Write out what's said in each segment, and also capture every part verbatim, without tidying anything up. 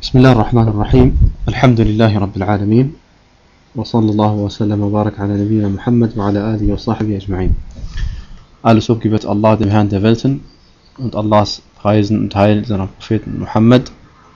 بسم الله الرحمن الرحيم الحمد لله رب العالمين وصلى الله وسلم وبارك على نبينا Muhammad وعلى آله وصحبه أجمعين. Alles Lob gebührt Allah, dem Herrn der Welten, und Allahs Preisen und Heil seiner Propheten Muhammad.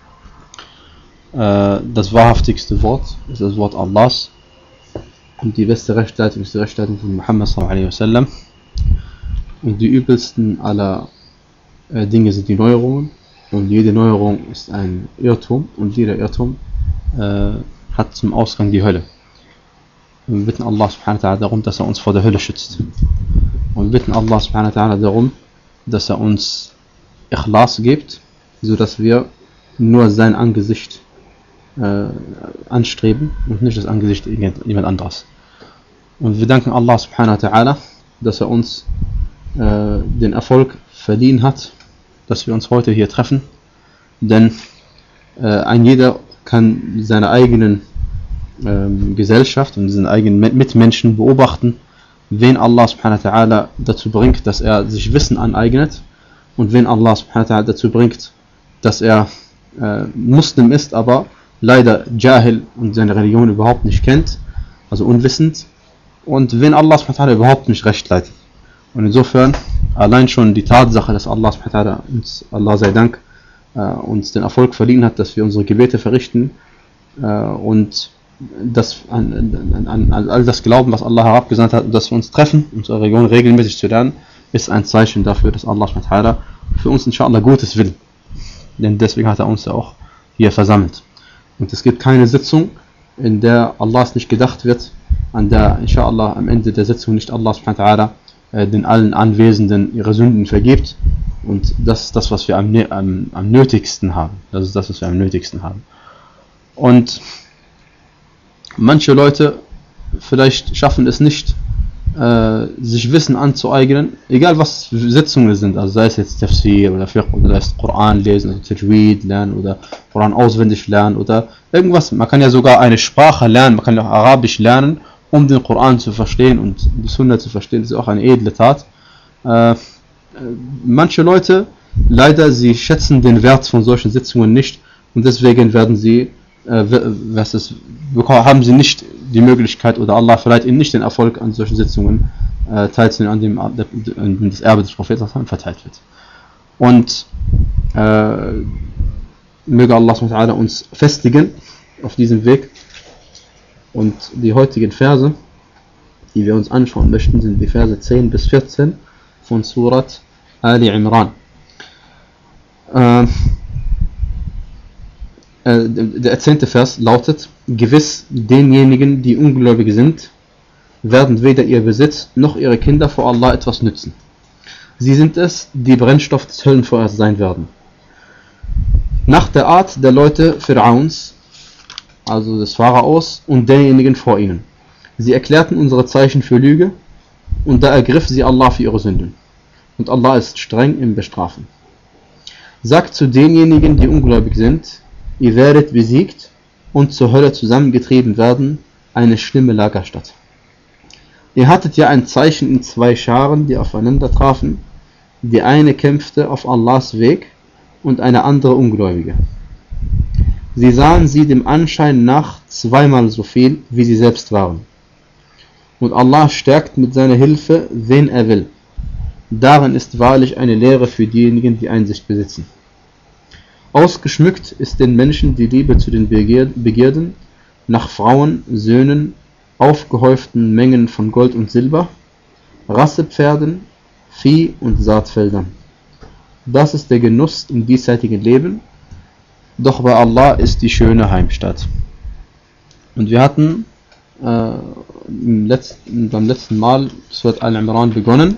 Das wahrhaftigste Wort ist das Wort Allahs und die beste Rechtsleitung ist die Rechtsleitung von Muhammad sallallahu alaihi wasallam. Und die übelsten aller Dinge sind die Neuerungen, und jede Neuerung ist ein Irrtum, und jeder Irrtum äh, hat zum Ausgang die Hölle. Und wir bitten Allah subhanahu wa ta'ala darum, dass er uns vor der Hölle schützt. Und wir bitten Allah subhanahu wa ta'ala darum, dass er uns Ikhlas gibt, sodass wir nur sein Angesicht äh, anstreben und nicht das Angesicht jemand anderes. Und wir danken Allah subhanahu wa ta'ala, dass er uns äh, den Erfolg verdient hat, dass wir uns heute hier treffen, denn äh, ein jeder kann seine eigenen ähm, Gesellschaft und seine eigenen Mitmenschen beobachten, wen Allah subhanahu wa ta'ala dazu bringt, dass er sich Wissen aneignet, und wen Allah subhanahu wa ta'ala dazu bringt, dass er äh, Muslim ist, aber leider Jahil und seine Religion überhaupt nicht kennt, also unwissend, und wen Allah subhanahu wa ta'ala überhaupt nicht recht leitet. Und insofern allein schon die Tatsache, dass Allah subhanahu wa ta'ala uns, Allah sei Dank, äh, uns den Erfolg verdient hat, dass wir unsere Gebete verrichten äh, und das an, an, an, an all das Glauben, was Allah herabgesandt hat, und dass wir uns treffen, unsere Religion regelmäßig zu lernen, ist ein Zeichen dafür, dass Allah subhanahu wa ta'ala für uns inshallah Gutes will. Denn deswegen hat er uns ja auch hier versammelt. Und es gibt keine Sitzung, in der Allahs nicht gedacht wird, an der inshallah am Ende der Sitzung nicht Allah subhanahu wa ta'ala den allen Anwesenden ihre Sünden vergibt, und das ist das, was wir am, am, am nötigsten haben. Das ist das, was wir am nötigsten haben. Und manche Leute vielleicht schaffen es nicht, äh, sich Wissen anzueignen, egal was Sitzungen sind, also sei es jetzt Tafsir oder Fiqh oder sei es Koran lesen, also Tajweed lernen oder Koran auswendig lernen oder irgendwas. Man kann ja sogar eine Sprache lernen, man kann ja auch Arabisch lernen, um den Koran zu verstehen und die Sunna zu verstehen. Das ist auch eine edle Tat. Äh, manche Leute, leider, sie schätzen den Wert von solchen Sitzungen nicht, und deswegen werden sie, äh, was ist, haben sie nicht die Möglichkeit, oder Allah verleiht ihnen nicht den Erfolg, an solchen Sitzungen äh, teilzunehmen, an dem, an dem das Erbe des Propheten verteilt wird. Und äh, möge Allah subhanahu wa ta'ala uns festigen auf diesem Weg. Und die heutigen Verse, die wir uns anschauen möchten, sind die Verse zehn bis vierzehn von Surat Ali Imran. Äh, äh, der zehnte Vers lautet: Gewiss, denjenigen, die ungläubig sind, werden weder ihr Besitz noch ihre Kinder vor Allah etwas nützen. Sie sind es, die Brennstoff des Höllenfeuers sein werden. Nach der Art der Leute Pharaons, also des Pharaos und derjenigen vor ihnen. Sie erklärten unsere Zeichen für Lüge, und da ergriff sie Allah für ihre Sünden. Und Allah ist streng im Bestrafen. Sagt zu denjenigen, die ungläubig sind: Ihr werdet besiegt und zur Hölle zusammengetrieben werden, eine schlimme Lagerstatt. Ihr hattet ja ein Zeichen in zwei Scharen, die aufeinander trafen. Die eine kämpfte auf Allahs Weg und eine andere Ungläubige. Sie sahen sie dem Anschein nach zweimal so viel, wie sie selbst waren. Und Allah stärkt mit seiner Hilfe, wen er will. Darin ist wahrlich eine Lehre für diejenigen, die Einsicht besitzen. Ausgeschmückt ist den Menschen die Liebe zu den Begierden nach Frauen, Söhnen, aufgehäuften Mengen von Gold und Silber, Rassepferden, Vieh und Saatfeldern. Das ist der Genuss im diesseitigen Leben. Doch bei Allah ist die schöne Heimstatt. Und wir hatten äh, im letzten, beim letzten Mal Surat Al-Imran begonnen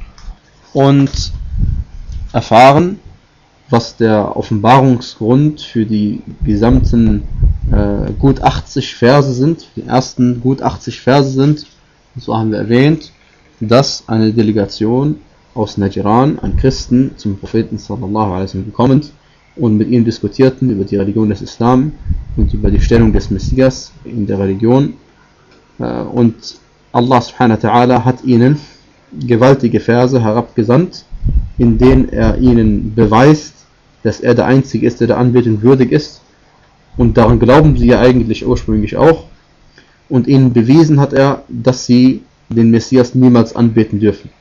und erfahren, was der Offenbarungsgrund für die gesamten äh, gut achtzig Verse sind, die ersten gut achtzig Verse sind. Und so haben wir erwähnt, dass eine Delegation aus Najran an Christen zum Propheten sallallahu alaihi wasallam gekommen ist und mit ihm diskutierten über die Religion des Islam und über die Stellung des Messias in der Religion. Und Allah subhanahu wa ta'ala hat ihnen gewaltige Verse herabgesandt, in denen er ihnen beweist, dass er der Einzige ist, der der Anbetung würdig ist, und daran glauben sie ja eigentlich ursprünglich auch, und ihnen bewiesen hat er, dass sie den Messias niemals anbeten dürfen.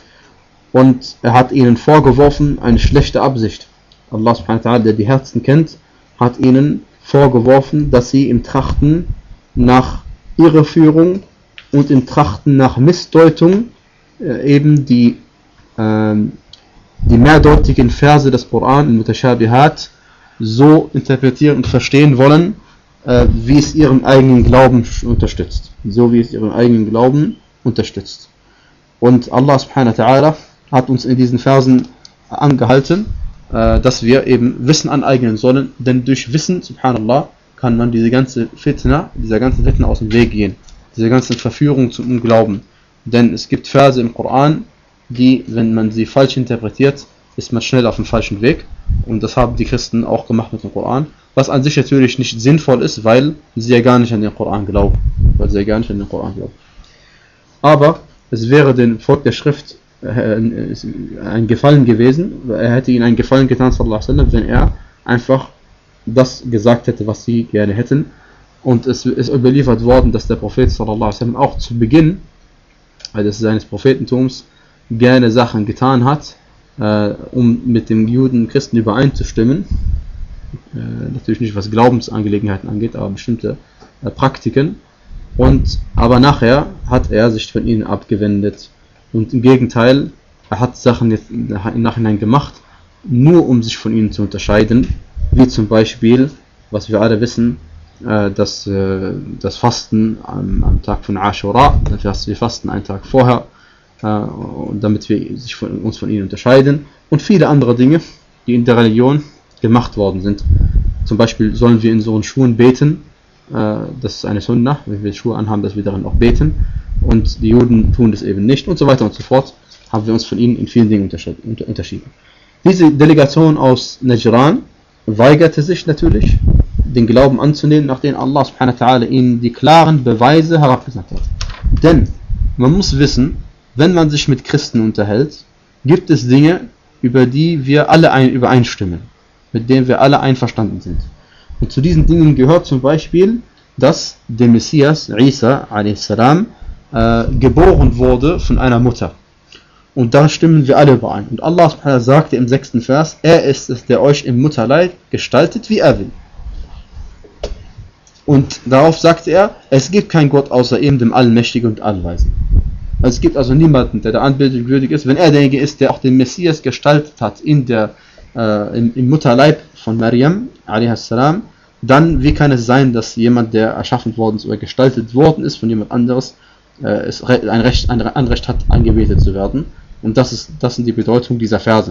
Und er hat ihnen vorgeworfen eine schlechte Absicht. Allah subhanahu wa ta'ala, der die Herzen kennt, hat ihnen vorgeworfen, dass sie im Trachten nach Irreführung und im Trachten nach Missdeutung äh, eben die, äh, die mehrdeutigen Verse des Koran, Mutashabihat, so interpretieren und verstehen wollen, äh, wie es ihren eigenen Glauben unterstützt. So wie es ihren eigenen Glauben unterstützt. Und Allah subhanahu wa ta'ala hat uns in diesen Versen angehalten, äh, dass wir eben Wissen aneignen sollen, denn durch Wissen, subhanallah, kann man diese ganze Fitna, dieser ganzen Fitna aus dem Weg gehen, diese ganzen Verführungen zum Unglauben. Denn es gibt Verse im Koran, die, wenn man sie falsch interpretiert, ist man schnell auf dem falschen Weg. Und das haben die Christen auch gemacht mit dem Koran, was an sich natürlich nicht sinnvoll ist, weil sie ja gar nicht an den Koran glauben. Weil sie ja gar nicht an den Koran glauben. Aber es wäre dem Volk der Schrift ein Gefallen gewesen, er hätte ihnen einen Gefallen getan, sallallahu alaihi wasallam, wenn er einfach das gesagt hätte, was sie gerne hätten. Und es ist überliefert worden, dass der Prophet sallallahu alaihi wasallam auch zu Beginn also seines Prophetentums gerne Sachen getan hat, äh, um mit den Juden und Christen übereinzustimmen. Äh, natürlich nicht was Glaubensangelegenheiten angeht, aber bestimmte äh, Praktiken. Und aber nachher hat er sich von ihnen abgewendet. Und im Gegenteil, er hat Sachen jetzt im Nachhinein gemacht, nur um sich von ihnen zu unterscheiden, wie zum Beispiel, was wir alle wissen, äh, dass äh, das Fasten am, am Tag von Ashura, dass wir fasten einen Tag vorher, äh, damit wir sich von, uns von ihnen unterscheiden, und viele andere Dinge, die in der Religion gemacht worden sind. Zum Beispiel sollen wir in so Schuhen beten, äh, das ist eine Sunnah, wenn wir Schuhe anhaben, dass wir darin auch beten. Und die Juden tun das eben nicht und so weiter und so fort, haben wir uns von ihnen in vielen Dingen unterschieden. Diese Delegation aus Najran weigerte sich natürlich, den Glauben anzunehmen, nachdem Allah subhanahu wa ta'ala ihnen die klaren Beweise herabgesandt hat. Denn man muss wissen, wenn man sich mit Christen unterhält, gibt es Dinge, über die wir alle ein, übereinstimmen, mit denen wir alle einverstanden sind. Und zu diesen Dingen gehört zum Beispiel, dass der Messias, Isa a s, Äh, geboren wurde von einer Mutter. Und da stimmen wir alle überein. Und Allah subhanahu wa ta'ala sagte im sechsten Vers, er ist es, der euch im Mutterleib gestaltet, wie er will. Und darauf sagte er, es gibt keinen Gott außer ihm, dem Allmächtigen und Allweisen. Also es gibt also niemanden, der der Anbetung würdig ist, wenn er derjenige ist, der auch den Messias gestaltet hat in der, äh, im, im Mutterleib von Maryam, a s, dann wie kann es sein, dass jemand, der erschaffen worden ist oder gestaltet worden ist von jemand anderes, es ein Recht, ein Anrecht hat, angebetet zu werden. Und das ist, das sind die Bedeutung dieser Verse.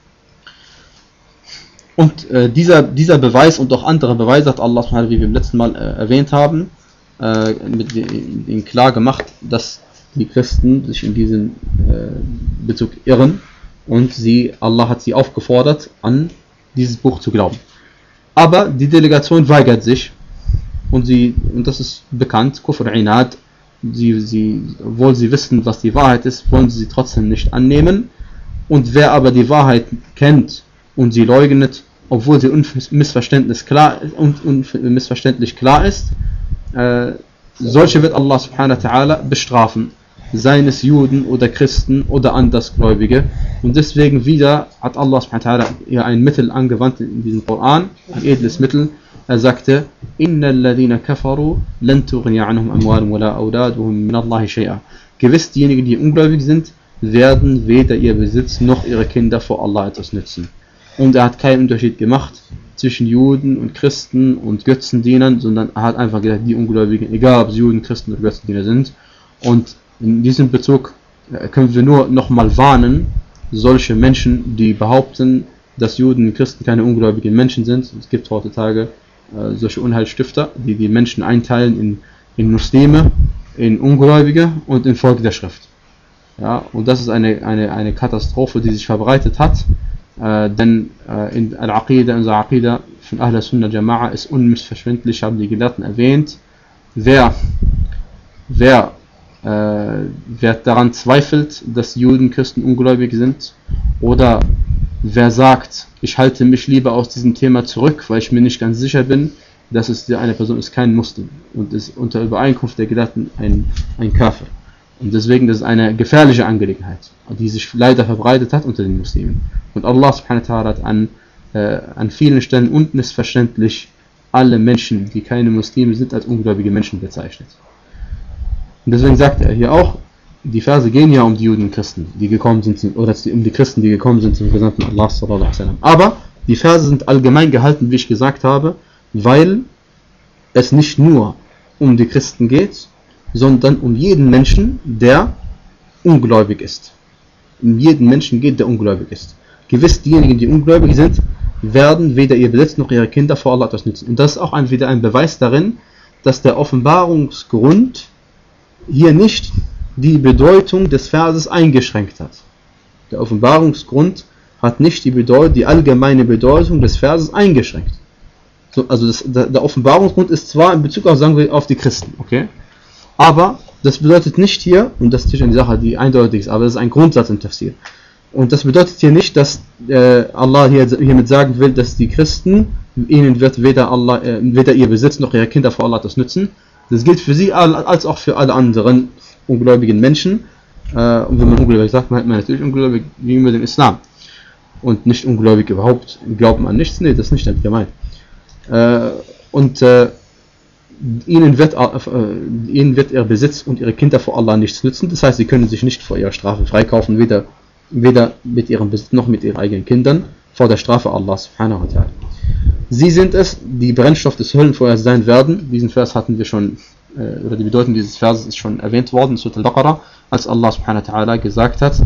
Und äh, dieser, dieser Beweis und auch andere Beweise hat Allah, wie wir im letzten Mal äh, erwähnt haben, äh, mit ihnen klar gemacht, dass die Christen sich in diesem äh, Bezug irren, und sie, Allah hat sie aufgefordert, an dieses Buch zu glauben. Aber die Delegation weigert sich, und sie, und das ist bekannt, Kufr Inad, Sie, sie, obwohl sie wissen, was die Wahrheit ist, wollen sie sie trotzdem nicht annehmen. Und wer aber die Wahrheit kennt und sie leugnet, obwohl sie unmissverständlich klar, un, un, missverständlich klar ist, äh, solche wird Allah subhanahu wa ta'ala bestrafen, seien es Juden oder Christen oder Andersgläubige. Und deswegen wieder hat Allah subhanahu wa ta'ala hier ein Mittel angewandt in diesem Koran, ein edles Mittel. Er sagte, Innal ladhina kafaru lan tughni anhum amwaluhum wala awladuhum min Allahi shay'a. Gewiss, diejenigen, die ungläubig sind, werden weder ihr Besitz noch ihre Kinder vor Allah etwas nützen. Und er hat keinen Unterschied gemacht zwischen Juden und Christen und Götzendienern, sondern er hat einfach gesagt, die Ungläubigen, egal ob sie Juden, Christen oder Götzendiener sind. Und in diesem Bezug können wir nur nochmal warnen, solche Menschen, die behaupten, dass Juden und Christen keine ungläubigen Menschen sind. Es gibt heutzutage äh, solche Unheilsstifter, die die Menschen einteilen in, in Muslime, in Ungläubige und in Volk der Schrift. Ja, und das ist eine, eine, eine Katastrophe, die sich verbreitet hat, äh, denn äh, in Al-Aqidah, unser Aqidah von Ahl Sunnah Jama'a ist unmissverständlich, haben die Gelehrten erwähnt, wer, wer, äh, wer daran zweifelt, dass Juden, Christen ungläubig sind, oder wer sagt, ich halte mich lieber aus diesem Thema zurück, weil ich mir nicht ganz sicher bin, dass es die eine Person ist kein Muslim und ist unter Übereinkunft der Gelehrten ein, ein Kafir. Und deswegen das ist eine gefährliche Angelegenheit, die sich leider verbreitet hat unter den Muslimen. Und Allah subhanahu wa ta'ala hat an, äh, an vielen Stellen unmissverständlich alle Menschen, die keine Muslime sind, als ungläubige Menschen bezeichnet. Und deswegen sagt er hier auch, die Verse gehen ja um die Juden und Christen, die gekommen sind, oder um die Christen, die gekommen sind zum Gesandten Allah sallallahu alaihi wasallam. Aber die Verse sind allgemein gehalten, wie ich gesagt habe, weil es nicht nur um die Christen geht, sondern um jeden Menschen, der ungläubig ist. Um jeden Menschen geht, der ungläubig ist. Gewiss, diejenigen, die ungläubig sind, werden weder ihr Besitz noch ihre Kinder vor Allah etwas nützen. Und das ist auch ein, wieder ein Beweis darin, dass der Offenbarungsgrund hier nicht die Bedeutung des Verses eingeschränkt hat. Der Offenbarungsgrund hat nicht die, Bedeutung, die allgemeine Bedeutung des Verses eingeschränkt. So, also das, der, der Offenbarungsgrund ist zwar in Bezug auf, sagen wir, auf die Christen, okay? Aber das bedeutet nicht hier, und das ist natürlich eine Sache, die eindeutig ist, aber das ist ein Grundsatz im Tafsir. Und das bedeutet hier nicht, dass äh, Allah hier, hiermit sagen will, dass die Christen, ihnen wird weder, Allah, äh, weder ihr Besitz noch ihre Kinder vor Allah das nützen. Das gilt für sie als auch für alle anderen ungläubigen Menschen. Äh, und wenn man ungläubig sagt, meint man natürlich ungläubig gegenüber dem Islam. Und nicht ungläubig überhaupt, glauben an nichts. Nee, das ist nicht damit gemeint. Äh, und äh, ihnen, wird, äh, ihnen wird ihr Besitz und ihre Kinder vor Allah nichts nützen. Das heißt, sie können sich nicht vor ihrer Strafe freikaufen, weder, weder mit ihrem Besitz noch mit ihren eigenen Kindern vor der Strafe Allah subhanahu wa ta'ala. Sie sind es, die Brennstoff des Höllenfeuers sein werden. Diesen Vers hatten wir schon, äh, oder die Bedeutung dieses Verses ist schon erwähnt worden in Surah Al-Baqarah, als Allah subhanahu wa ta'ala gesagt hat,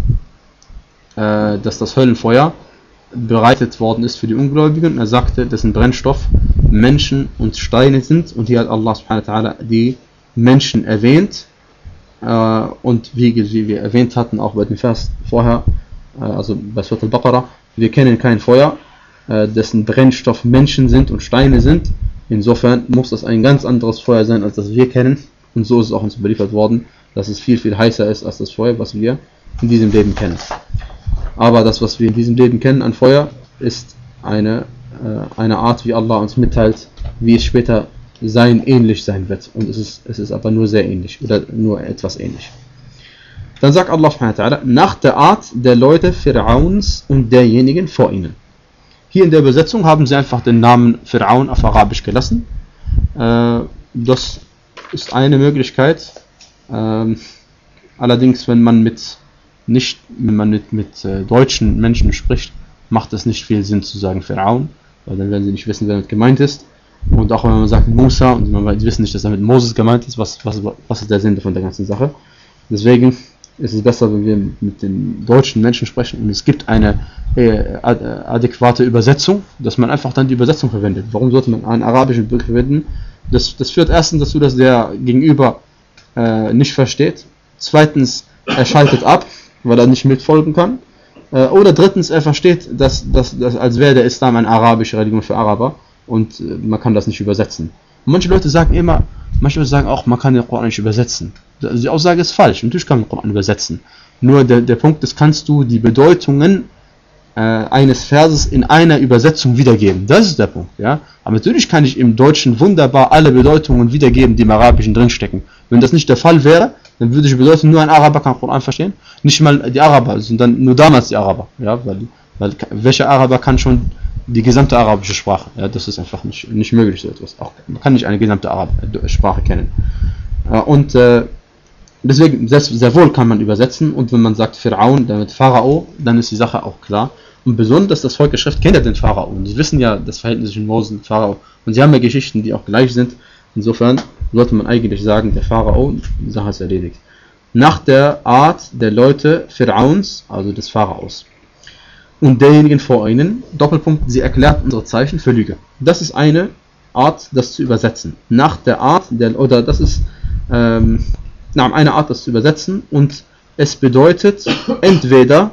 äh, dass das Höllenfeuer bereitet worden ist für die Ungläubigen. Er sagte, dessen Brennstoff Menschen und Steine sind, und hier hat Allah subhanahu wa ta'ala die Menschen erwähnt, äh, und wie, wie wir erwähnt hatten, auch bei dem Vers vorher, äh, also bei Surah Al-Baqarah, wir kennen kein Feuer, äh, dessen Brennstoff Menschen sind und Steine sind. Insofern muss das ein ganz anderes Feuer sein, als das wir kennen, und so ist es auch uns überliefert worden, dass es viel, viel heißer ist als das Feuer, was wir in diesem Leben kennen. Aber das, was wir in diesem Leben kennen an Feuer, ist eine, äh, eine Art, wie Allah uns mitteilt, wie es später sein ähnlich sein wird. Und es ist, es ist aber nur sehr ähnlich, oder nur etwas ähnlich. Dann sagt Allah subhanahu wa ta'ala, nach der Art der Leute Fir'auns und derjenigen vor ihnen. Hier in der Übersetzung haben sie einfach den Namen Fir'aun auf Arabisch gelassen. Äh, das ist eine Möglichkeit. Äh, allerdings, wenn man mit nicht, wenn man mit, mit äh, deutschen Menschen spricht, macht es nicht viel Sinn zu sagen Fir'aun, weil dann werden sie nicht wissen, wer damit gemeint ist. Und auch wenn man sagt Musa, und man wissen nicht, dass damit Moses gemeint ist, was, was, was ist der Sinn von der ganzen Sache. Deswegen ist es besser, wenn wir mit den deutschen Menschen sprechen und es gibt eine äh, adäquate Übersetzung, dass man einfach dann die Übersetzung verwendet. Warum sollte man einen arabischen Begriff verwenden? Das, das führt erstens dazu, dass der Gegenüber äh, nicht versteht. Zweitens, er schaltet ab, weil er nicht mitfolgen kann. Äh, oder drittens, er versteht, dass, dass, dass als wäre der Islam eine arabische Religion für Araber und äh, man kann das nicht übersetzen. Und manche Leute sagen immer, manche Leute sagen auch, man kann den Koran nicht übersetzen. Also die Aussage ist falsch, natürlich kann man den Koran übersetzen. Nur der, der Punkt ist, kannst du die Bedeutungen äh, eines Verses in einer Übersetzung wiedergeben. Das ist der Punkt. Ja? Aber natürlich kann ich im Deutschen wunderbar alle Bedeutungen wiedergeben, die im Arabischen drinstecken. Wenn das nicht der Fall wäre, dann würde ich bedeuten, nur ein Araber kann Koran verstehen. Nicht mal die Araber, sondern nur damals die Araber. Ja? Weil, weil welcher Araber kann schon die gesamte arabische Sprache? Ja, das ist einfach nicht, nicht möglich, so etwas. Auch, man kann nicht eine gesamte Arab Sprache kennen. Äh, und äh, deswegen, sehr, sehr wohl kann man übersetzen, und wenn man sagt Fir'aun, damit Pharao, dann ist die Sache auch klar. Und besonders das Volk der Schrift kennt ja den Pharao. Und sie wissen ja das Verhältnis zwischen Moses und Pharao. Und sie haben ja Geschichten, die auch gleich sind. Insofern sollte man eigentlich sagen, der Pharao, die Sache ist erledigt. Nach der Art der Leute Fir'auns, also des Pharaos. Und derjenigen vor ihnen, Doppelpunkt, sie erklärt unsere Zeichen für Lüge. Das ist eine Art, das zu übersetzen. Nach der Art, der, oder das ist ähm, eine Art, das zu übersetzen, und es bedeutet entweder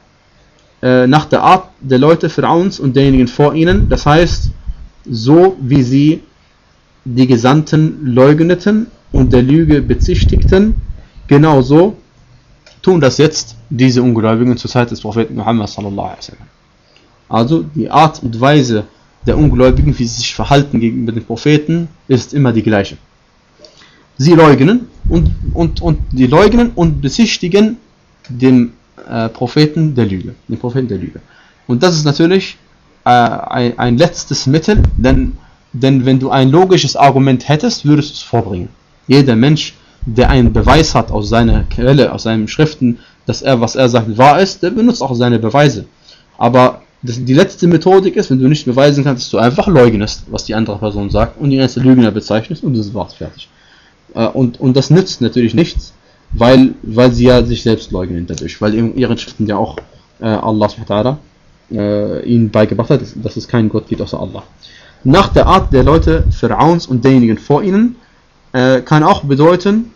äh, nach der Art der Leute Fir'auns und derjenigen vor ihnen, das heißt, so wie sie die Gesandten leugneten und der Lüge bezichtigten, genauso tun das jetzt diese Ungläubigen zur Zeit des Propheten Muhammad sallallahu alaihi wasallam. Also die Art und Weise der Ungläubigen, wie sie sich verhalten gegenüber den Propheten, ist immer die gleiche. Sie leugnen und, und, und die leugnen und bezichtigen den äh, Propheten der Lüge, den Propheten der Lüge. Und das ist natürlich äh, ein, ein letztes Mittel, denn, denn wenn du ein logisches Argument hättest, würdest du es vorbringen. Jeder Mensch, der einen Beweis hat aus seiner Quelle, aus seinen Schriften, dass er, was er sagt, wahr ist, der benutzt auch seine Beweise. Aber das, die letzte Methodik ist, wenn du nicht beweisen kannst, dass du einfach leugnest, was die andere Person sagt und ihn als Lügner bezeichnest und das war's, fertig. Äh, und, und das nützt natürlich nichts, weil, weil sie ja sich selbst leugnen dadurch, weil in ihren Schriften ja auch äh, Allah subhanahu wa ta'ala äh, ihnen beigebracht hat, dass es keinen Gott gibt außer Allah. Nach der Art der Leute Pharaons und derjenigen vor ihnen äh, kann auch bedeuten,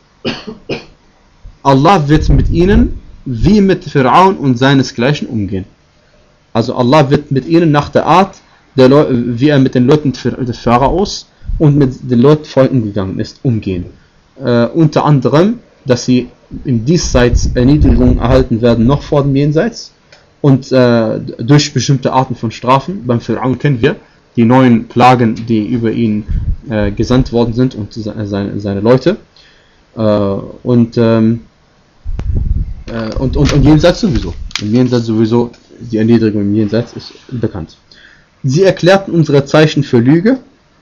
Allah wird mit ihnen wie mit Pharaon und seinesgleichen umgehen. Also Allah wird mit ihnen nach der Art, der Leu- wie er mit den Leuten des Pharaos und mit den Leuten vor ihm umgegangen ist, umgehen. Äh, unter anderem, dass sie im Diesseits Erniedrigung erhalten werden, noch vor dem Jenseits und äh, durch bestimmte Arten von Strafen. Beim Pharaon kennen wir die neuen Plagen, die über ihn äh, gesandt worden sind und seine, seine Leute. Äh, und, ähm, äh, und, und, und jenseits sowieso. Im Jenseits sowieso, die Erniedrigung im Jenseits ist bekannt. Sie erklärten unsere Zeichen für Lüge.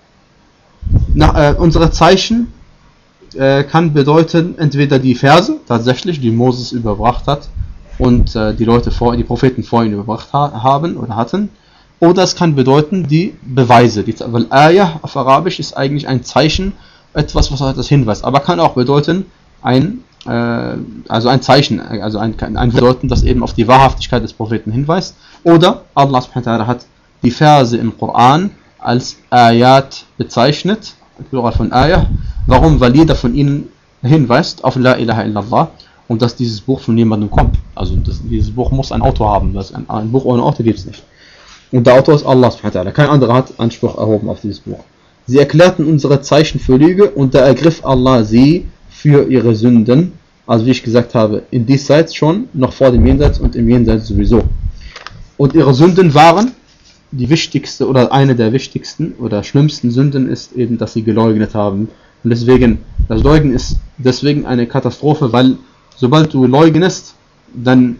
Na, äh, unsere Zeichen äh, kann bedeuten entweder die Verse, tatsächlich, die Moses überbracht hat und äh, die Leute vor, die Propheten vor ihm überbracht ha- haben oder hatten. Oder es kann bedeuten die Beweise. Die, weil Ayah auf Arabisch ist eigentlich ein Zeichen, etwas, was das hinweist. Aber kann auch bedeuten ein, äh, also ein Zeichen, also ein, ein bedeuten, das eben auf die Wahrhaftigkeit des Propheten hinweist. Oder Allah subhanahu wa ta'ala hat die Verse im Koran als Ayat bezeichnet, Plural von Ayah. Warum? Weil jeder von ihnen hinweist auf La ilaha illallah und dass dieses Buch von jemandem kommt. Also das, dieses Buch muss ein Autor haben. Das ein, ein Buch ohne Autor gibt es nicht. Und der Autor ist Allah subhanahu wa ta'ala. Kein anderer hat Anspruch erhoben auf dieses Buch. Sie erklärten unsere Zeichen für Lüge und da ergriff Allah sie für ihre Sünden. Also wie ich gesagt habe, in diesseits schon, noch vor dem Jenseits und im Jenseits sowieso. Und ihre Sünden waren, die wichtigste oder eine der wichtigsten oder schlimmsten Sünden ist eben, dass sie geleugnet haben. Und deswegen, das Leugnen ist deswegen eine Katastrophe, weil sobald du leugnest, dann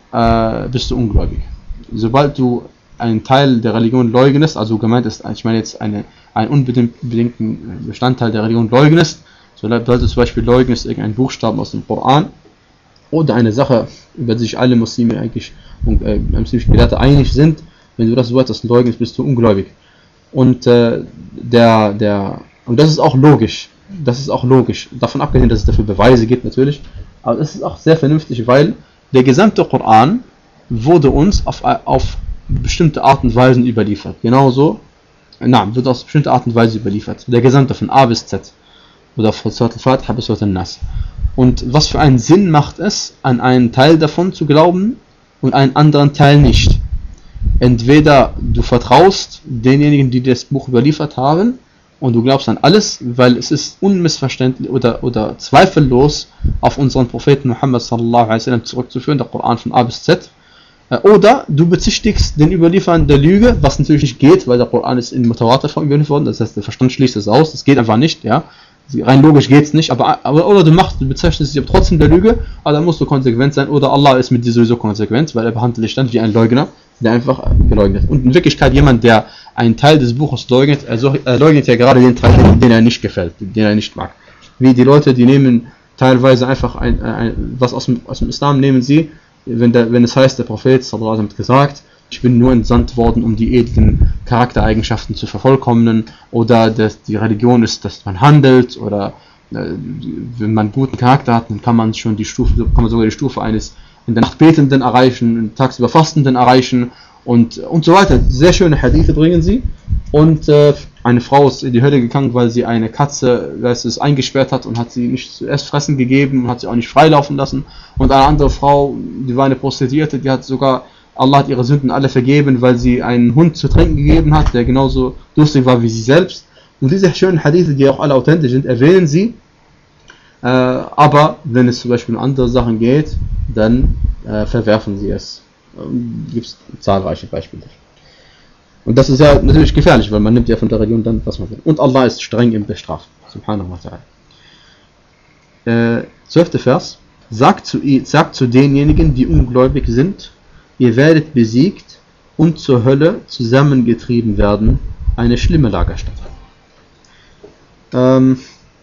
äh, bist du ungläubig. Sobald du einen Teil der Religion leugnest, also gemeint ist, ich meine jetzt eine, einen unbedingten Bestandteil der Religion leugnest, sobald du zum Beispiel leugnest irgendeinen Buchstaben aus dem Koran oder eine Sache, über die sich alle Muslime eigentlich und äh, muslimische Gelehrte einig sind, wenn du das so etwas leugnest, bist du ungläubig. Und äh, der, der, und das ist auch logisch, das ist auch logisch, davon abgesehen, dass es dafür Beweise gibt natürlich, aber das ist auch sehr vernünftig, weil der gesamte Koran wurde uns auf, auf bestimmte Art und Weisen überliefert. Genauso, na, wird auf bestimmte Art und Weise überliefert. Der gesamte von A bis Z. Oder von Surat al-Fatiha bis Surat al-Nas. Und was für einen Sinn macht es, an einen Teil davon zu glauben und einen anderen Teil nicht? Entweder du vertraust denjenigen, die das Buch überliefert haben, und du glaubst an alles, weil es ist unmissverständlich oder, oder zweifellos auf unseren Propheten Muhammad sallallahu alaihi wasallam zurückzuführen, der Koran von A bis Z. Oder du bezichtigst den Überliefern der Lüge, was natürlich nicht geht, weil der Koran ist in Mutawatir-Form überliefert worden, das heißt, der Verstand schließt es aus, das geht einfach nicht, ja. Rein logisch geht es nicht, aber, aber oder du machst, du bezeichnest dich trotzdem der Lüge, aber dann musst du konsequent sein, oder Allah ist mit dir sowieso konsequent, weil er behandelt dich dann wie ein Leugner, der einfach geleugnet. Und in Wirklichkeit jemand, der einen Teil des Buches leugnet, er, so, er leugnet ja gerade den Teil, den er nicht gefällt, den er nicht mag. Wie die Leute, die nehmen teilweise einfach ein, ein, was aus dem, aus dem Islam nehmen sie, wenn, der, wenn es heißt, der Prophet sallallahu alaihi wasallam hat gesagt, ich bin nur entsandt worden, um die edlen Charaktereigenschaften zu vervollkommnen, oder dass die Religion ist, dass man handelt, oder äh, wenn man guten Charakter hat, dann kann man schon die Stufe, kann man sogar die Stufe eines in der Nacht Betenden erreichen, tagsüber Fastenden erreichen und, und so weiter. Sehr schöne Hadithe bringen sie. Und äh, eine Frau ist in die Hölle gegangen, weil sie eine Katze, weißt du, eingesperrt hat und hat sie nicht zuerst fressen gegeben und hat sie auch nicht freilaufen lassen. Und eine andere Frau, die war eine Prostituierte, die hat sogar, Allah hat ihre Sünden alle vergeben, weil sie einen Hund zu trinken gegeben hat, der genauso durstig war wie sie selbst. Und diese schönen Hadithe, die auch alle authentisch sind, erwähnen sie. Äh, aber wenn es zum Beispiel um andere Sachen geht, dann äh, verwerfen sie es. Ähm, gibt es zahlreiche Beispiele. Und das ist ja natürlich gefährlich, weil man nimmt ja von der Religion dann, was man will. Und Allah ist streng im Bestrafen. Subhanahu wa ta'ala. Äh, zwölfter Vers. Sagt zu, sagt zu denjenigen, die ungläubig sind, ihr werdet besiegt und zur Hölle zusammengetrieben werden, eine schlimme Lagerstatt. Ähm,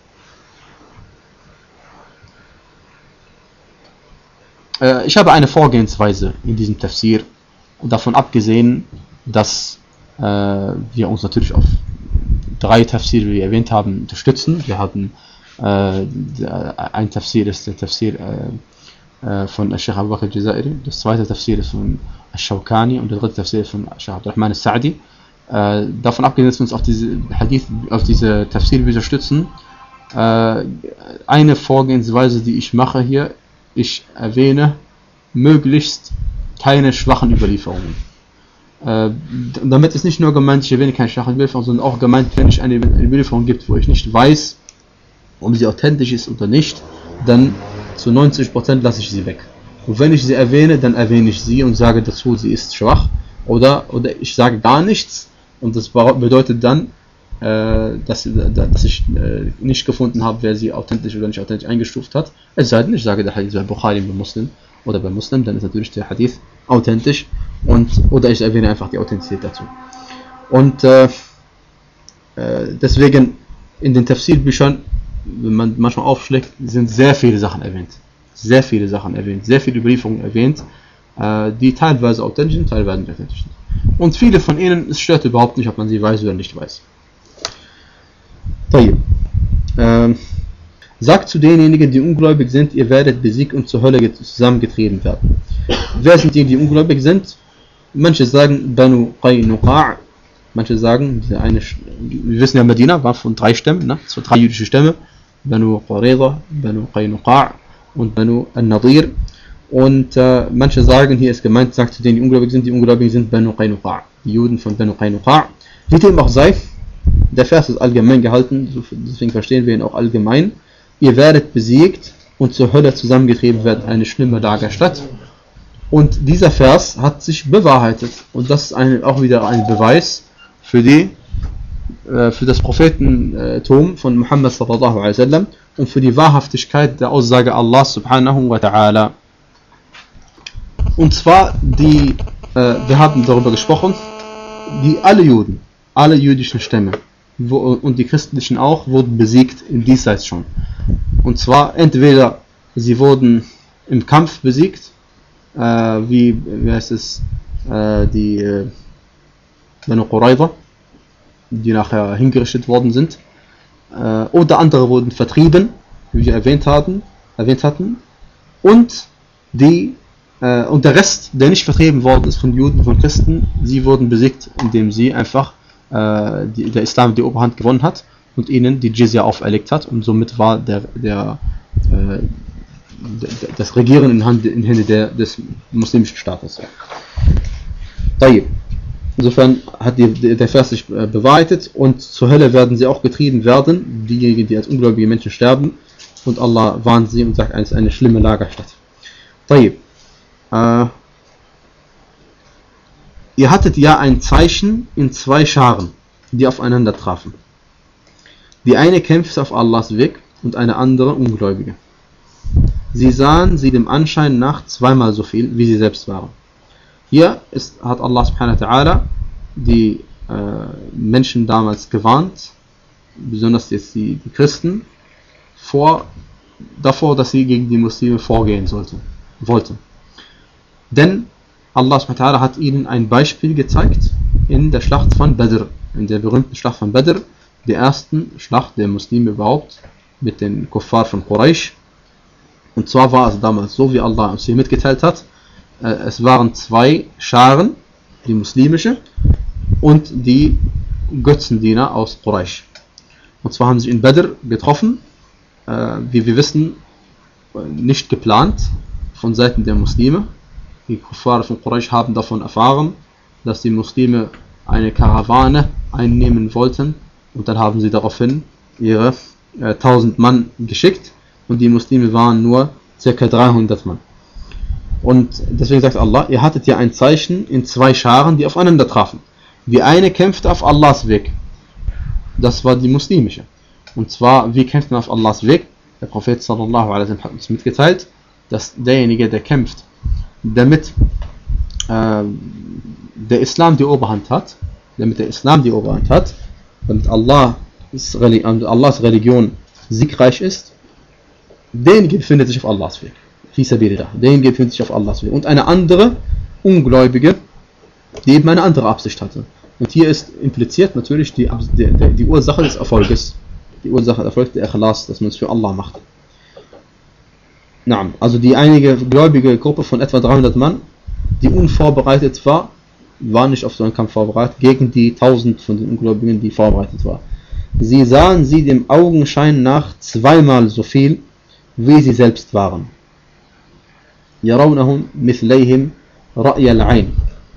äh, ich habe eine Vorgehensweise in diesem Tafsir, davon abgesehen, dass äh, wir uns natürlich auf drei Tafsir, wie wir erwähnt haben, unterstützen. Wir hatten äh, ein Tafsir ist der Tafsir äh, äh, von Al-Sheikh Abu Bakr al-Jazairi, das zweite Tafsir ist von Al-Shawkani und der dritte Tafsir ist von Sheikh Abdurrahman al-Sa'di. Äh, davon abgesehen, dass wir uns auf diese Hadith, auf diese Tafsir unterstützen, äh, eine Vorgehensweise, die ich mache hier, ich erwähne möglichst keine schwachen Überlieferungen. Äh, damit ist nicht nur gemeint, ich erwähne keine schwachen Überlieferungen, sondern auch gemeint, wenn es eine Überlieferung gibt, wo ich nicht weiß, ob sie authentisch ist oder nicht, dann zu neunzig Prozent lasse ich sie weg. Und wenn ich sie erwähne, dann erwähne ich sie und sage dazu, sie ist schwach. Oder, oder ich sage gar nichts und das bedeutet dann, äh, dass, dass ich äh, nicht gefunden habe, wer sie authentisch oder nicht authentisch eingestuft hat. Es sei denn, ich sage, der Hadith bei Bukhari bei Muslim oder bei Muslim, dann ist natürlich der Hadith authentisch und oder ich erwähne einfach die Authentizität dazu. Und äh, äh, deswegen in den Tafsirbüchern, wenn man manchmal aufschlägt, sind sehr viele Sachen erwähnt. Sehr viele Sachen erwähnt, sehr viele Überlieferungen erwähnt, äh, die teilweise authentisch sind, teilweise nicht authentisch sind. Und viele von ihnen, es stört überhaupt nicht, ob man sie weiß oder nicht weiß. Ähm, sagt zu denjenigen, die ungläubig sind, ihr werdet besiegt und zur Hölle zusammengetrieben werden. Wer sind die, die ungläubig sind? Manche sagen Banu Qaynuqa', manche sagen, diese eine, wir wissen ja, Medina war von drei Stämmen, ne? So drei jüdische Stämme, Banu Qurayza, Banu Qaynuqa' und Banu al-Nadir. Und äh, manche sagen, hier ist gemeint, sagt zu denen, die ungläubig sind, die ungläubigen sind Banu Qaynuqa', die Juden von Banu Qaynuqa'. Wie dem auch sei, der Vers ist allgemein gehalten, deswegen verstehen wir ihn auch allgemein. Ihr werdet besiegt und zur Hölle zusammengetrieben werden, eine schlimme Lagerstatt. Und dieser Vers hat sich bewahrheitet. Und das ist eine, auch wieder ein Beweis für, die, äh, für das Prophetentum von Muhammad sallallahu alaihi wasallam und für die Wahrhaftigkeit der Aussage Allah subhanahu wa ta'ala. Und zwar, die, äh, wir haben darüber gesprochen, die alle Juden, alle jüdischen Stämme wo, und die christlichen auch, wurden besiegt im Diesseits schon. Und zwar entweder sie wurden im Kampf besiegt, äh, wie, wie heißt es, äh, die äh, Banu Qurayza, die nachher hingerichtet worden sind, äh, oder andere wurden vertrieben, wie wir erwähnt hatten, erwähnt hatten, und die äh, und der Rest, der nicht vertrieben worden ist von Juden, von Christen, sie wurden besiegt, indem sie einfach äh, die, der Islam die Oberhand gewonnen hat und ihnen die Jizya auferlegt hat, und somit war der, der äh, das Regieren in Hände in Hände der, des muslimischen Staates. Insofern hat die, der Vers sich bewahrheitet, und zur Hölle werden sie auch getrieben werden, diejenigen, die als ungläubige Menschen sterben, und Allah warnt sie und sagt, es ist eine schlimme Lagerstatt. Äh, ihr hattet ja ein Zeichen in zwei Scharen, die aufeinander trafen. Die eine kämpfte auf Allahs Weg und eine andere Ungläubige. Sie sahen sie dem Anschein nach zweimal so viel, wie sie selbst waren. Hier ist, hat Allah subhanahu wa ta'ala die äh, Menschen damals gewarnt, besonders jetzt die, die Christen, vor, davor, dass sie gegen die Muslime vorgehen sollten, wollten. Denn Allah subhanahu wa ta'ala hat ihnen ein Beispiel gezeigt in der Schlacht von Badr, in der berühmten Schlacht von Badr, der ersten Schlacht der Muslime überhaupt, mit den Kuffar von Quraysh. Und zwar war es damals so, wie Allah uns hier mitgeteilt hat, äh, es waren zwei Scharen, die muslimische und die Götzendiener aus Quraysh. Und zwar haben sie in Badr getroffen, äh, wie wir wissen, nicht geplant von Seiten der Muslime. Die Kuffar von Quraysh haben davon erfahren, dass die Muslime eine Karawane einnehmen wollten, und dann haben sie daraufhin ihre äh, tausend Mann geschickt, und die Muslime waren nur ca. dreihundert Mann. Und deswegen sagt Allah, ihr hattet ja ein Zeichen in zwei Scharen, die aufeinander trafen. Die eine kämpfte auf Allahs Weg. Das war die muslimische. Und zwar, wie kämpft man auf Allahs Weg? Der Prophet sallallahu alaihi wasallam hat uns mitgeteilt, dass derjenige, der kämpft, damit äh, der Islam die Oberhand hat, damit der Islam die Oberhand hat, damit Allah, Allahs Religion siegreich ist, derjenige befindet sich auf Allahs Weg. Derjenige befindet sich auf Allahs Weg. Und eine andere, Ungläubige, die eben eine andere Absicht hatte. Und hier ist impliziert natürlich die, die, die Ursache des Erfolges. Die Ursache des Erfolgs, der Ikhlas, dass man es für Allah macht. Na, also die einige gläubige Gruppe von etwa dreihundert Mann, die unvorbereitet war, war nicht auf so einen Kampf vorbereitet, gegen die tausend von den Ungläubigen, die vorbereitet war. Sie sahen sie dem Augenschein nach zweimal so viel, wie sie selbst waren. Yarawnahum mithlayhim ra'y al-'ayn.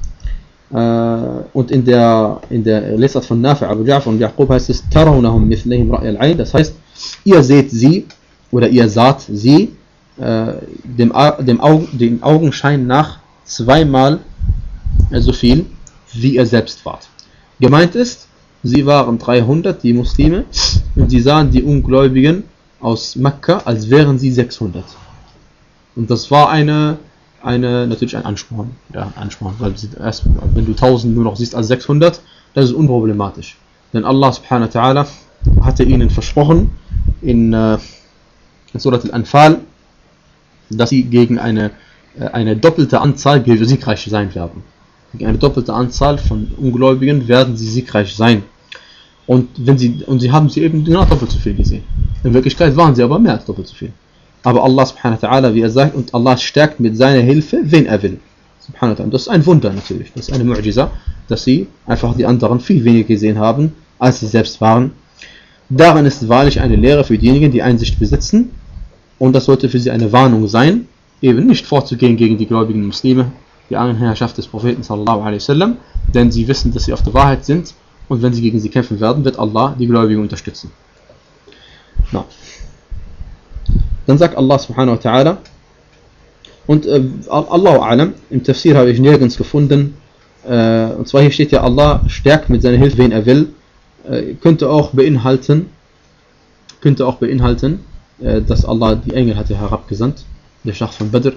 Und in der in der Lesart von Nafi' Abu Ja'far und Yaqub heißt es Tarawnahum mithlayhim ra'y al-'ayn. Das heißt, ihr seht sie oder ihr saht sie äh, dem dem Augen dem Augenschein nach zweimal so viel, wie ihr selbst wart. Gemeint ist, sie waren dreihundert, die Muslime, und sie sahen die Ungläubigen aus Mekka, als wären sie sechshundert. Und das war eine, eine natürlich ein Ansporn, ja, Ansporn, weil erst, wenn du tausend nur noch siehst als sechshundert, das ist unproblematisch. Denn Allah subhanahu wa ta'ala hatte ihnen versprochen in, äh, in Surat al-Anfal, dass sie gegen eine, äh, eine doppelte Anzahl siegreich sein werden. Gegen eine doppelte Anzahl von Ungläubigen werden sie siegreich sein. Und, wenn sie, und sie haben sie eben genau doppelt so viel gesehen. In Wirklichkeit waren sie aber mehr als doppelt so viel. Aber Allah subhanahu wa ta'ala, wie er sagt, und Allah stärkt mit seiner Hilfe, wen er will. Subhanahu wa ta'ala. Das ist ein Wunder natürlich. Das ist eine Mu'jiza, dass sie einfach die anderen viel weniger gesehen haben, als sie selbst waren. Darin ist wahrlich eine Lehre für diejenigen, die Einsicht besitzen. Und das sollte für sie eine Warnung sein, eben nicht vorzugehen gegen die gläubigen Muslime, die Anhängerschaft des Propheten sallallahu alaihi wasallam, denn sie wissen, dass sie auf der Wahrheit sind, und wenn sie gegen sie kämpfen werden, wird Allah die Gläubigen unterstützen. Na. Dann sagt Allah subhanahu wa ta'ala, und äh, Allahu a'lam, im Tafsir habe ich nirgends gefunden, äh, und zwar hier steht ja, Allah stärkt mit seiner Hilfe, wen er will, äh, könnte auch beinhalten, könnte auch beinhalten, äh, dass Allah die Engel hatte herabgesandt, der Schlacht von Badr.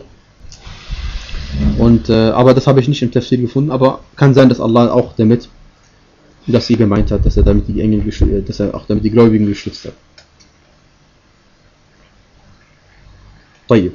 Und, äh, aber das habe ich nicht im Tafsir gefunden, aber kann sein, dass Allah auch damit, dass sie gemeint hat, dass er damit die Engel, dass er auch damit die Gläubigen geschützt hat. Tayyib.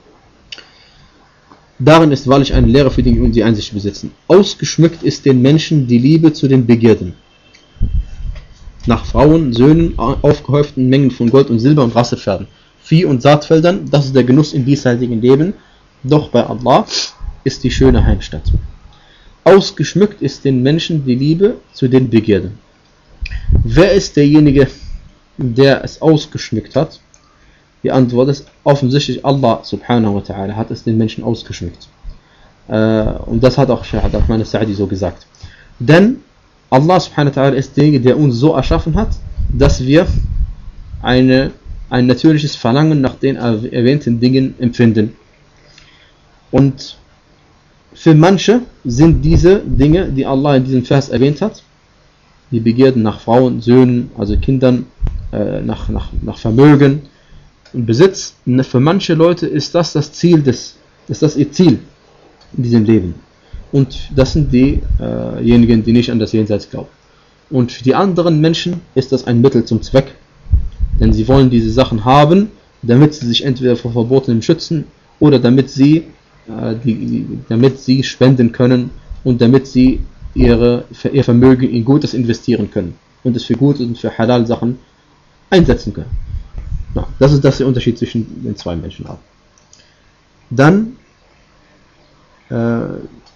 Darin ist wahrlich eine Lehre für diejenigen, die Einsicht besitzen. Ausgeschmückt ist den Menschen die Liebe zu den Begierden. Nach Frauen, Söhnen, aufgehäuften Mengen von Gold und Silber und Rasselpferden, Vieh- und Saatfeldern, das ist der Genuss im diesseitigen Leben. Doch bei Allah ist die schöne Heimstatt. Ausgeschmückt ist den Menschen die Liebe zu den Begierden. Wer ist derjenige, der es ausgeschmückt hat? Die Antwort ist offensichtlich Allah subhanahu wa ta'ala hat es den Menschen ausgeschmückt. Äh, und das hat auch Shaykh Abdurrahman al-Sa'di so gesagt. Denn Allah subhanahu wa ta'ala ist derjenige, der uns so erschaffen hat, dass wir eine, ein natürliches Verlangen nach den erwähnten Dingen empfinden. Und für manche sind diese Dinge, die Allah in diesem Vers erwähnt hat, die Begierden nach Frauen, Söhnen, also Kindern, äh, nach, nach, nach Vermögen und Besitz, für manche Leute ist das das Ziel des, ist das ihr Ziel in diesem Leben. Und das sind diejenigen, die nicht an das Jenseits glauben. Und für die anderen Menschen ist das ein Mittel zum Zweck, denn sie wollen diese Sachen haben, damit sie sich entweder vor Verbotenem schützen oder damit sie Die, damit sie spenden können und damit sie ihre, ihr Vermögen in Gutes investieren können und es für Gutes und für Halal Sachen einsetzen können. Ja, das ist das der Unterschied zwischen den zwei Menschen haben. Dann äh,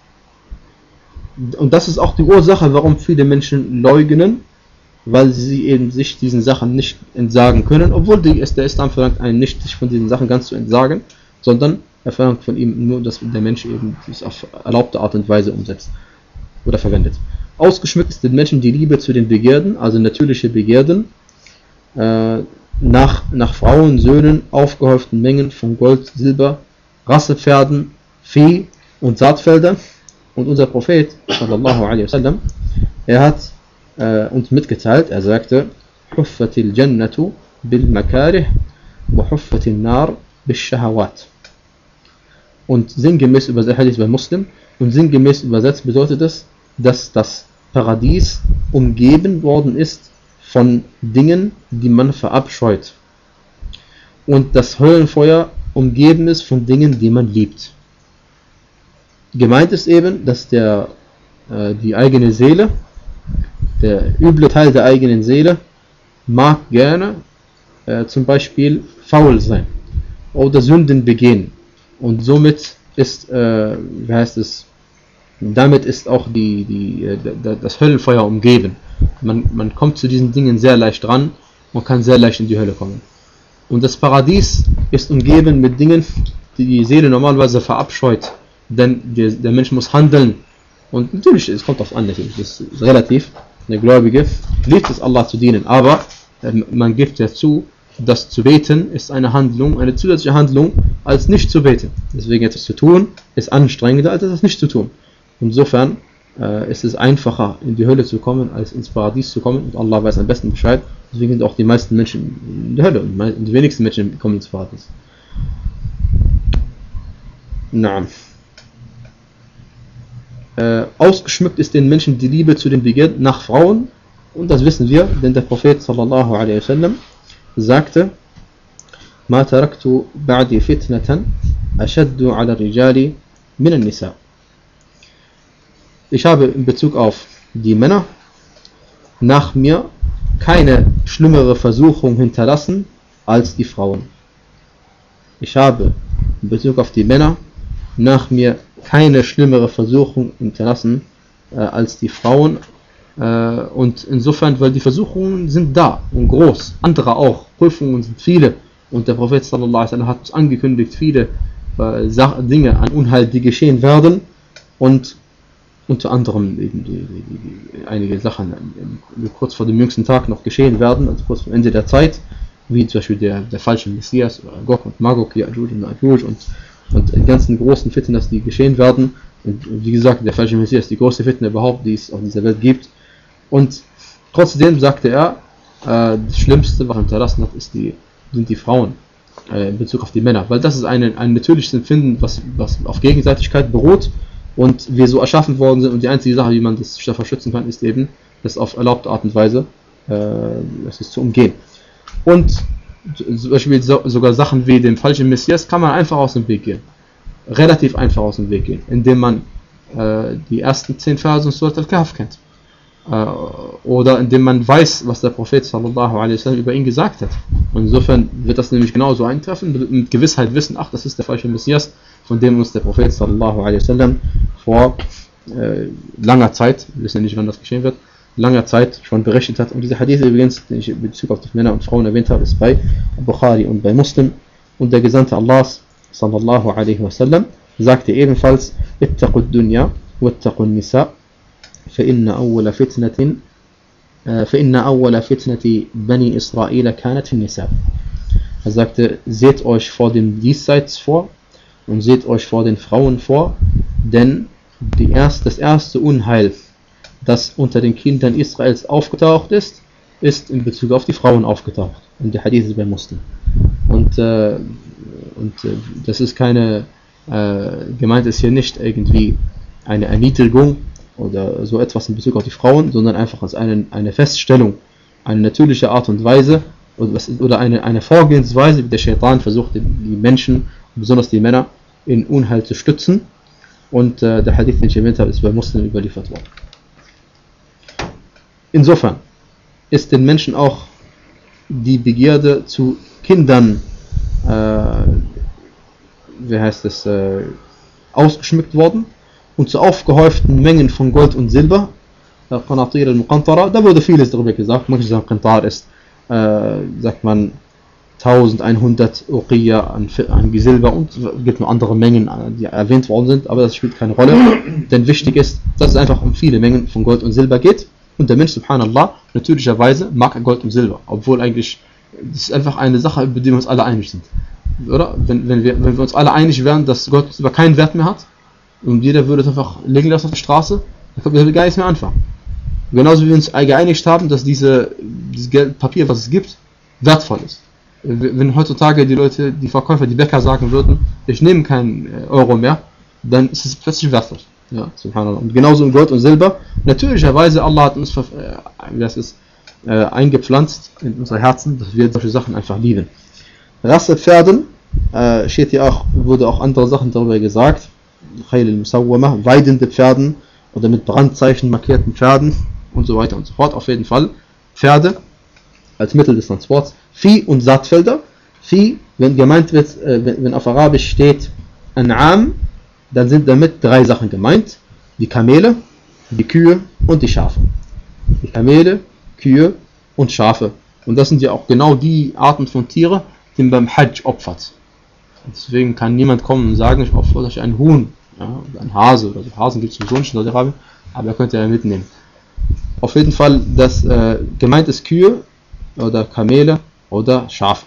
und das ist auch die Ursache, warum viele Menschen leugnen, weil sie eben sich diesen Sachen nicht entsagen können, obwohl die, der Islam verlangt einen nicht, sich von diesen Sachen ganz zu entsagen, sondern er verlangt von ihm nur, dass der Mensch eben dies auf erlaubte Art und Weise umsetzt oder verwendet. Ausgeschmückt ist den Menschen die Liebe zu den Begierden, also natürliche Begierden, äh, nach, nach Frauen, Söhnen, aufgehäuften Mengen von Gold, Silber, Rassepferden, Vieh und Saatfeldern. Und unser Prophet sallallahu alaihi wasallam Er hat äh, uns mitgeteilt, er sagte, Huffatil Jannatu bil Makarih wa Huffatil Nar bil Shahawat. Und sinngemäß übersetzt, Hadith bei Muslim, und sinngemäß übersetzt bedeutet es, dass das Paradies umgeben worden ist von Dingen, die man verabscheut. Und das Höllenfeuer umgeben ist von Dingen, die man liebt. Gemeint ist eben, dass der, äh, die eigene Seele, der üble Teil der eigenen Seele, mag gerne äh, zum Beispiel faul sein oder Sünden begehen. Und somit ist, äh, wie heißt es, damit ist auch die, die, äh, das Höllenfeuer umgeben. Man, man kommt zu diesen Dingen sehr leicht ran und kann sehr leicht in die Hölle kommen. Und das Paradies ist umgeben mit Dingen, die die Seele normalerweise verabscheut. Denn der, der Mensch muss handeln. Und natürlich, es kommt darauf an, das ist relativ. Der Gläubige liebt es, Allah zu dienen. Aber äh, man gibt ja zu, dass zu beten ist eine Handlung, eine zusätzliche Handlung, als nicht zu beten. Deswegen etwas zu tun, ist anstrengender, als etwas nicht zu tun. Insofern äh, ist es einfacher, in die Hölle zu kommen, als ins Paradies zu kommen. Und Allah weiß am besten Bescheid. Deswegen sind auch die meisten Menschen in der Hölle und die wenigsten Menschen kommen ins Paradies. Naam. Äh, ausgeschmückt ist den Menschen die Liebe zu den Begierden nach Frauen, und das wissen wir, denn der Prophet sallallahu alaihi wasallam sagte: Ma taraktu ba'di fitnatan ashaddu ala rijali min an-nisa. Ich habe in Bezug auf die Männer nach mir keine schlimmere Versuchung hinterlassen als die Frauen. Ich habe in Bezug auf die Männer nach mir keine schlimmere Versuchung hinterlassen äh, als die Frauen. Äh, und insofern, weil die Versuchungen sind da und groß, andere auch, Prüfungen sind viele. Und der Prophet sallallahu alaihi wasallam hat angekündigt, viele äh, Dinge an Unheil, die geschehen werden. Und unter anderem eben die, die, die, einige Sachen, die kurz vor dem jüngsten Tag noch geschehen werden, also kurz vor Ende der Zeit, wie zum Beispiel der, der falsche Messias, oder Gog und Magog, Ya'juj und Ma'juj und, und die ganzen großen Fitnas, die geschehen werden. Und wie gesagt, der falsche Messias, die größte Fitna überhaupt, die es auf dieser Welt gibt. Und trotzdem sagte er, äh, das Schlimmste, was er hinterlassen hat, ist die, sind die Frauen äh, in Bezug auf die Männer. Weil das ist eine, ein natürliches Empfinden, was, was auf Gegenseitigkeit beruht. Und wir so erschaffen worden sind, und die einzige Sache, wie man das davor schützen kann, ist eben, das auf erlaubte Art und Weise äh, das ist zu umgehen. Und zum Beispiel so, sogar Sachen wie den falschen Messias kann man einfach aus dem Weg gehen. Relativ einfach aus dem Weg gehen, indem man äh, die ersten zehn Verse aus Surat Al-Kahf kennt. Äh, oder indem man weiß, was der Prophet sallallahu alaihi wasallam über ihn gesagt hat. Und insofern wird das nämlich genauso eintreffen, mit Gewissheit wissen, ach, das ist der falsche Messias, von dem uns der Prophet sallallahu alaihi wasallam vor äh, langer Zeit, wir wissen ja nicht, wann das geschehen wird, langer Zeit schon berichtet hat. Und dieser Hadith übrigens, den ich in Bezug auf die Männer und Frauen erwähnt habe, ist bei Bukhari und bei Muslim. Und der Gesandte Allahs sallallahu alaihi wasallam sagte ebenfalls: Ittaqud dunya wattaqun nisa فإن أول فتنة فإن أول فتنة بني إسرائيل كانت في النساء. Er sagte: Seht euch vor dem Diesseits vor und seht euch vor den Frauen vor, denn die erst, das erste Unheil, das unter den Kindern Israels aufgetaucht ist, ist in Bezug auf die Frauen aufgetaucht. Und der Hadith ist bei Muslim. Und, äh, und äh, das ist keine, äh, gemeint ist hier nicht irgendwie eine Erniedrigung oder so etwas in Bezug auf die Frauen, sondern einfach als eine, eine Feststellung, eine natürliche Art und Weise oder, was, oder eine, eine Vorgehensweise, wie der Shaitan versucht, die Menschen, besonders die Männer, in Unheil zu stützen. Und äh, der Hadith, den ich erwähnt habe, ist bei Muslim überliefert worden. Insofern ist den Menschen auch die Begierde zu Kindern, äh, wie heißt es, äh, ausgeschmückt worden. Und zu aufgehäuften Mengen von Gold und Silber, Qanatir al-Muqantara, da wurde vieles darüber gesagt. Manche sagen, Qantar ist, äh, sagt man, eintausendeinhundert Uqiyya an, an Silber, und es gibt noch andere Mengen, die erwähnt worden sind, aber das spielt keine Rolle. Denn wichtig ist, dass es einfach um viele Mengen von Gold und Silber geht. Und der Mensch, subhanallah, natürlicherweise mag Gold und Silber, obwohl eigentlich, das ist einfach eine Sache, über die wir uns alle einig sind. Oder? Wenn, wenn, wir, wenn wir uns alle einig wären, dass Gold und Silber keinen Wert mehr hat, und jeder würde es einfach liegen lassen auf der Straße, dann können wir gar nichts mehr anfangen. Genauso wie wir uns geeinigt haben, dass diese, dieses Geldpapier, was es gibt, wertvoll ist. Wenn heutzutage die Leute, die Verkäufer, die Bäcker sagen würden, ich nehme keinen Euro mehr, dann ist es plötzlich wertlos. Ja, subhanallah. Und genauso in Gold und Silber. Natürlicherweise, Allah hat uns äh, das ist, äh, eingepflanzt in unsere Herzen, dass wir solche Sachen einfach lieben. Rassepferden, äh, steht hier auch, wurde auch andere Sachen darüber gesagt. Khayl al-Musawwama, weidende Pferden oder mit Brandzeichen markierten Pferden und so weiter und so fort. Auf jeden Fall Pferde als Mittel des Transports. Vieh und Saatfelder. Vieh, wenn gemeint wird, äh, wenn, wenn auf Arabisch steht An'am, dann sind damit drei Sachen gemeint. Die Kamele, die Kühe und die Schafe. Die Kamele, Kühe und Schafe. Und das sind ja auch genau die Arten von Tieren, die man beim Hajj opfert. Und deswegen kann niemand kommen und sagen, ich opfere euch ein Huhn, ja, oder ein Hase oder so. Hasen gibt es sowieso nicht in Saudi-Arabien, aber ihr könnt ja mitnehmen. Auf jeden Fall, das äh, gemeint ist Kühe oder Kamele oder Schafe.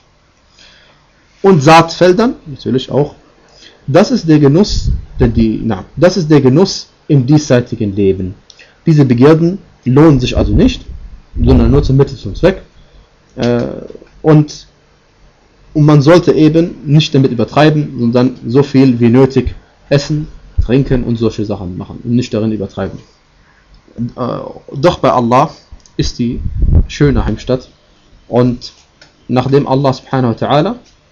Und Saatfeldern, natürlich auch. Das ist der Genuss, die, na, das ist der Genuss im diesseitigen Leben. Diese Begierden lohnen sich also nicht, sondern nur zum Mittel zum Zweck. Äh, und, und man sollte eben nicht damit übertreiben, sondern so viel wie nötig essen, trinken und solche Sachen machen und nicht darin übertreiben. Äh, doch bei Allah ist die schöne Heimstatt. Und nachdem Allah subhanahu wa ta'ala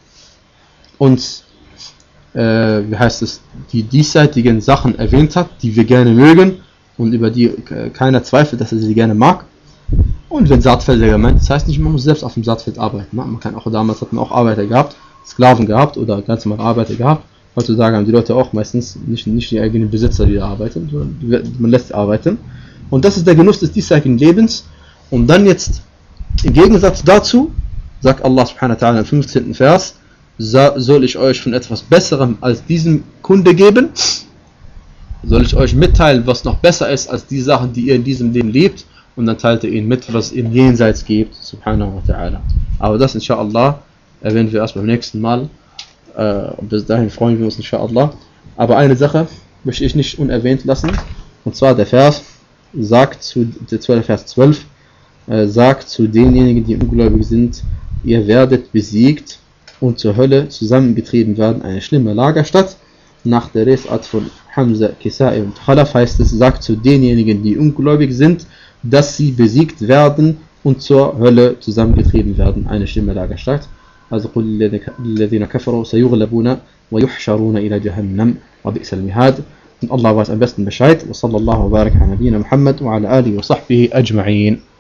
uns Äh, wie heißt es, die diesseitigen Sachen erwähnt hat, die wir gerne mögen und über die äh, keiner zweifelt, dass er sie gerne mag. Und wenn Saatfelder gemeint, das heißt nicht, man muss selbst auf dem Saatfeld arbeiten. Man kann auch, damals hat man auch Arbeiter gehabt, Sklaven gehabt oder ganz normale Arbeiter gehabt. Heutzutage haben die Leute auch meistens nicht, nicht die eigenen Besitzer, die da arbeiten, sondern man lässt arbeiten. Und das ist der Genuss des diesseitigen Lebens. Und dann jetzt, im Gegensatz dazu, sagt Allah subhanahu wa ta'ala im fünfzehnten Vers, soll ich euch von etwas Besserem als diesem Kunde geben? Soll ich euch mitteilen, was noch besser ist als die Sachen, die ihr in diesem Leben lebt? Und dann teilt er ihnen mit, was es im Jenseits gibt, subhanahu wa ta'ala. Aber das, inshallah, erwähnen wir erst beim nächsten Mal. Äh, bis dahin freuen wir uns, inshallah. Aber eine Sache möchte ich nicht unerwähnt lassen. Und zwar der Vers sagt zu, der Vers zwölf, äh, sagt zu denjenigen, die ungläubig sind, ihr werdet besiegt und zur Hölle zusammengetrieben werden, eine schlimme Lagerstadt. Nach der Lesart von Hamza, Kisa'i und Khalaf heißt es, sagt zu denjenigen, die ungläubig sind, dass sie besiegt werden und zur Hölle zusammengetrieben werden, eine schlimme Lagerstadt. Also قُلْ لِلَّذِينَ كَفَرُوا سَيُغْلَبُونَ وَيُحْشَرُونَ إِلَى جَهَنَّمَ وَبِئْسَ الْمِهَادُ. Und Allah weiß am besten Bescheid. وصلى الله وبارك على نبينا محمد وعلى آله وصحبه أجمعين.